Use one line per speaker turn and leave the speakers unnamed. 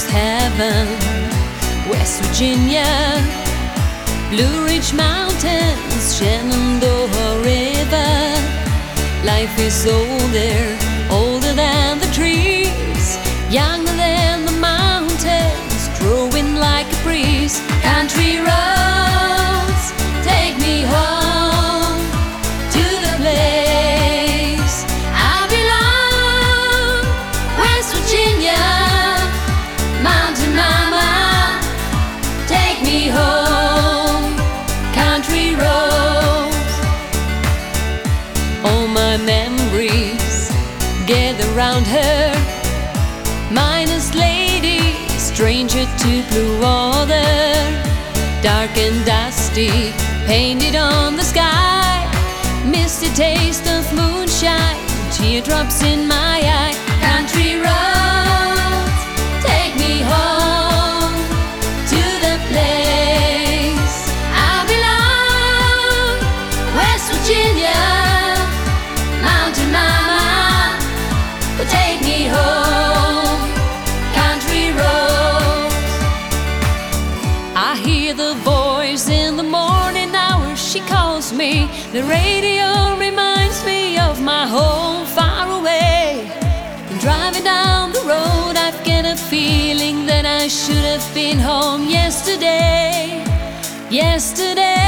is heaven. West Virginia, Blue Ridge Mountains, Shenandoah River. Life is older than the trees, younger than the mountains, growing like a breeze. Country roads, take me home to the place I belong. West Virginia, mountain mama, take me home. Country roads. All my memories gather round her. Minus lady, stranger to blue water, dark and dusty, painted on the sky. Misty taste of moonshine, teardrops in my eye. Country roads, take me home to the place I belong. West Virginia, mountain mama, take me home. Country roads. I hear the voice in the morning hours, she calls me. The radio reminds me of my home far away. And driving down the road, I've got a feeling that I should have been home yesterday. Yesterday.